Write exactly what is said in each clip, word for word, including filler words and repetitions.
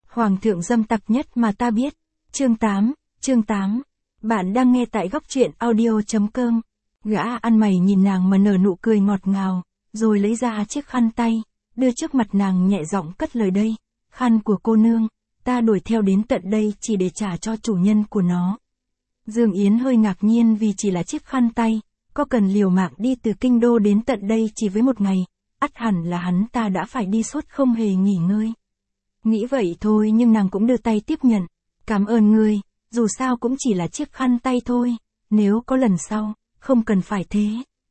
Hoàng thượng dâm tặc nhất mà ta biết. Chương tám, chương tám. Bạn đang nghe tại góc truyện audio chấm com. Gã ăn mày nhìn nàng mà nở nụ cười ngọt ngào, rồi lấy ra chiếc khăn tay, đưa trước mặt nàng nhẹ giọng cất lời đây. Khăn của cô nương, ta đuổi theo đến tận đây chỉ để trả cho chủ nhân của nó. Dương Yến hơi ngạc nhiên vì chỉ là chiếc khăn tay, có cần liều mạng đi từ kinh đô đến tận đây chỉ với một ngày, ắt hẳn là hắn ta đã phải đi suốt không hề nghỉ ngơi. Nghĩ vậy thôi nhưng nàng cũng đưa tay tiếp nhận. Cảm ơn ngươi, dù sao cũng chỉ là chiếc khăn tay thôi, nếu có lần sau, không cần phải thế.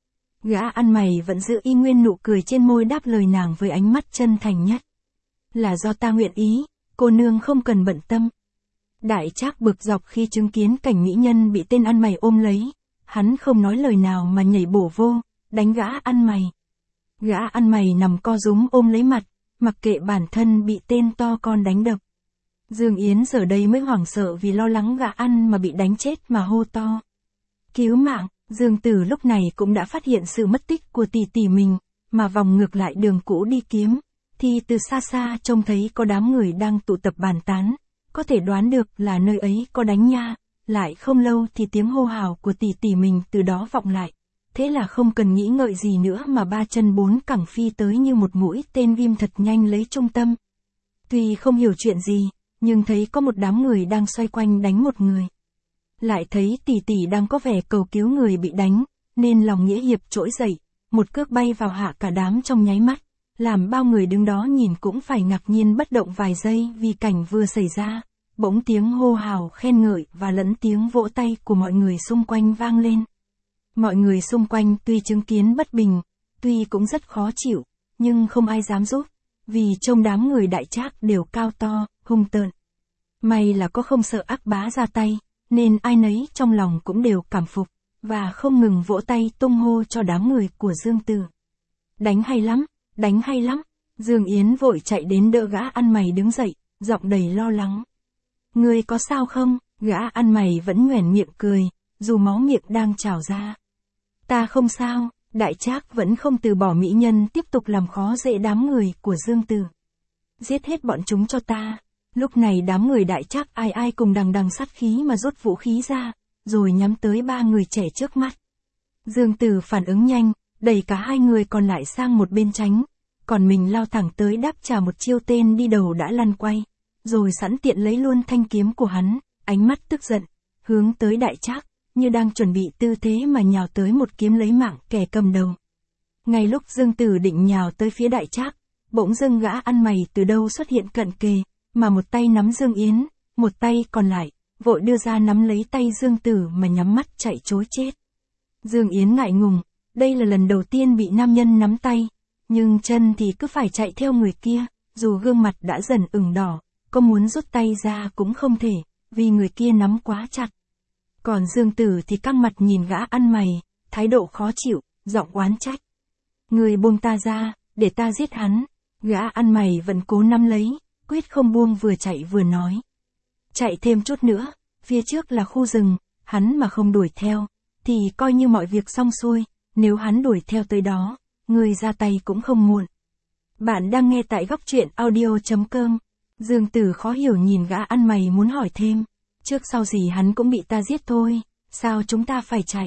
Gã ăn mày vẫn giữ y nguyên nụ cười trên môi đáp lời nàng với ánh mắt chân thành nhất. Là do ta nguyện ý, cô nương không cần bận tâm. Đại Trác bực dọc khi chứng kiến cảnh mỹ nhân bị tên ăn mày ôm lấy, hắn không nói lời nào mà nhảy bổ vô, đánh gã ăn mày. Gã ăn mày nằm co rúm ôm lấy mặt, mặc kệ bản thân bị tên to con đánh đập. Dương Yến giờ đây mới hoảng sợ vì lo lắng gã ăn mà bị đánh chết mà hô to. Cứu mạng! Dương Tử lúc này cũng đã phát hiện sự mất tích của tỷ tỷ mình, mà vòng ngược lại đường cũ đi kiếm, thì từ xa xa trông thấy có đám người đang tụ tập bàn tán, có thể đoán được là nơi ấy có đánh nha, lại không lâu thì tiếng hô hào của tỷ tỷ mình từ đó vọng lại. Thế là không cần nghĩ ngợi gì nữa mà ba chân bốn cẳng phi tới như một mũi tên ghim thật nhanh lấy trung tâm. Tuy không hiểu chuyện gì, nhưng thấy có một đám người đang xoay quanh đánh một người. Lại thấy tỷ tỷ đang có vẻ cầu cứu người bị đánh, nên lòng nghĩa hiệp trỗi dậy, một cước bay vào hạ cả đám trong nháy mắt, làm bao người đứng đó nhìn cũng phải ngạc nhiên bất động vài giây vì cảnh vừa xảy ra. Bỗng tiếng hô hào khen ngợi và lẫn tiếng vỗ tay của mọi người xung quanh vang lên. Mọi người xung quanh tuy chứng kiến bất bình, tuy cũng rất khó chịu, nhưng không ai dám giúp, vì trông đám người Đại Trác đều cao to, hung tợn. May là có không sợ ác bá ra tay, nên ai nấy trong lòng cũng đều cảm phục, và không ngừng vỗ tay tung hô cho đám người của Dương Tử. Đánh hay lắm, đánh hay lắm. Dương Yến vội chạy đến đỡ gã ăn mày đứng dậy, giọng đầy lo lắng. Ngươi có sao không? Gã ăn mày vẫn nhoẻn miệng cười, dù máu miệng đang trào ra. Ta không sao. Đại Trác vẫn không từ bỏ mỹ nhân tiếp tục làm khó dễ đám người của Dương Tử. Giết hết bọn chúng cho ta. Lúc này đám người Đại Trác ai ai cùng đằng đằng sát khí mà rút vũ khí ra, rồi nhắm tới ba người trẻ trước mắt. Dương Tử phản ứng nhanh, đẩy cả hai người còn lại sang một bên tránh, còn mình lao thẳng tới đáp trả một chiêu tên đi đầu đã lăn quay, rồi sẵn tiện lấy luôn thanh kiếm của hắn, ánh mắt tức giận, hướng tới Đại Trác, như đang chuẩn bị tư thế mà nhào tới một kiếm lấy mạng kẻ cầm đầu. Ngay lúc Dương Tử định nhào tới phía Đại Trác, bỗng dưng gã ăn mày từ đâu xuất hiện cận kề, mà một tay nắm Dương Yến, một tay còn lại, vội đưa ra nắm lấy tay Dương Tử mà nhắm mắt chạy trối chết. Dương Yến ngại ngùng, đây là lần đầu tiên bị nam nhân nắm tay, nhưng chân thì cứ phải chạy theo người kia, dù gương mặt đã dần ửng đỏ, có muốn rút tay ra cũng không thể, vì người kia nắm quá chặt. Còn Dương Tử thì căng mặt nhìn gã ăn mày, thái độ khó chịu, giọng oán trách. Người buông ta ra, để ta giết hắn. Gã ăn mày vẫn cố nắm lấy, quyết không buông, vừa chạy vừa nói. Chạy thêm chút nữa, phía trước là khu rừng, hắn mà không đuổi theo, thì coi như mọi việc xong xuôi, nếu hắn đuổi theo tới đó, người ra tay cũng không muộn. Bạn đang nghe tại góc truyện audio chấm com. Dương Tử khó hiểu nhìn gã ăn mày muốn hỏi thêm. Trước sau gì hắn cũng bị ta giết thôi, sao chúng ta phải chạy?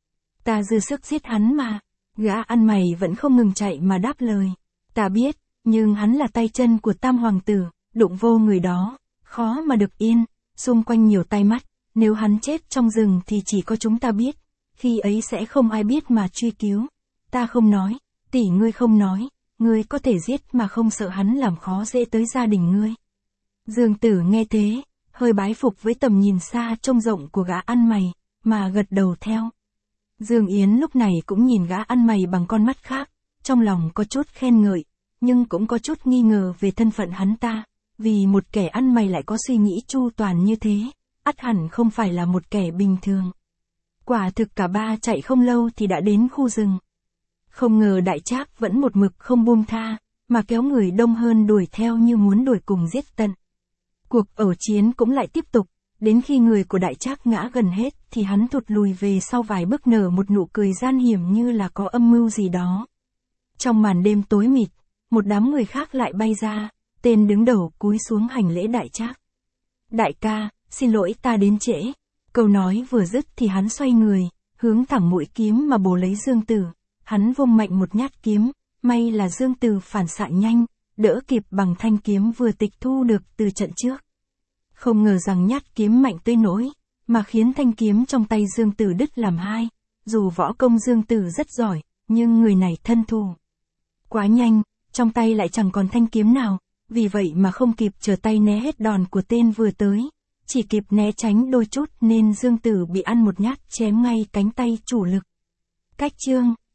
Ta dư sức giết hắn mà. Gã ăn mày vẫn không ngừng chạy mà đáp lời. Ta biết, nhưng hắn là tay chân của Tam Hoàng Tử, đụng vô người đó, khó mà được yên, xung quanh nhiều tay mắt, nếu hắn chết trong rừng thì chỉ có chúng ta biết, khi ấy sẽ không ai biết mà truy cứu. Ta không nói, tỷ ngươi không nói, ngươi có thể giết mà không sợ hắn làm khó dễ tới gia đình ngươi. Dương Tử nghe thế, hơi bái phục với tầm nhìn xa trông rộng của gã ăn mày, mà gật đầu theo. Dương Yến lúc này cũng nhìn gã ăn mày bằng con mắt khác, trong lòng có chút khen ngợi, nhưng cũng có chút nghi ngờ về thân phận hắn ta, vì một kẻ ăn mày lại có suy nghĩ chu toàn như thế, ắt hẳn không phải là một kẻ bình thường. Quả thực cả ba chạy không lâu thì đã đến khu rừng. Không ngờ Đại Trác vẫn một mực không buông tha, mà kéo người đông hơn đuổi theo như muốn đuổi cùng giết tận. Cuộc ẩu chiến cũng lại tiếp tục, đến khi người của Đại Trác ngã gần hết thì hắn thụt lùi về sau vài bước nở một nụ cười gian hiểm như là có âm mưu gì đó. Trong màn đêm tối mịt, một đám người khác lại bay ra, Tên đứng đầu cúi xuống hành lễ đại trác. Đại ca, xin lỗi ta đến trễ. Câu nói vừa dứt thì hắn xoay người, hướng thẳng mũi kiếm mà bổ lấy Dương Tử. Hắn vung mạnh một nhát kiếm, may là Dương Tử phản xạ nhanh, đỡ kịp bằng thanh kiếm vừa tịch thu được từ trận trước. Không ngờ rằng nhát kiếm mạnh tới nỗi, mà khiến thanh kiếm trong tay Dương Tử đứt làm hai. Dù võ công Dương Tử rất giỏi, nhưng người này thân thù quá nhanh, trong tay lại chẳng còn thanh kiếm nào, vì vậy mà không kịp trở tay né hết đòn của tên vừa tới. Chỉ kịp né tránh đôi chút nên Dương Tử bị ăn một nhát chém ngay cánh tay chủ lực. Cách chương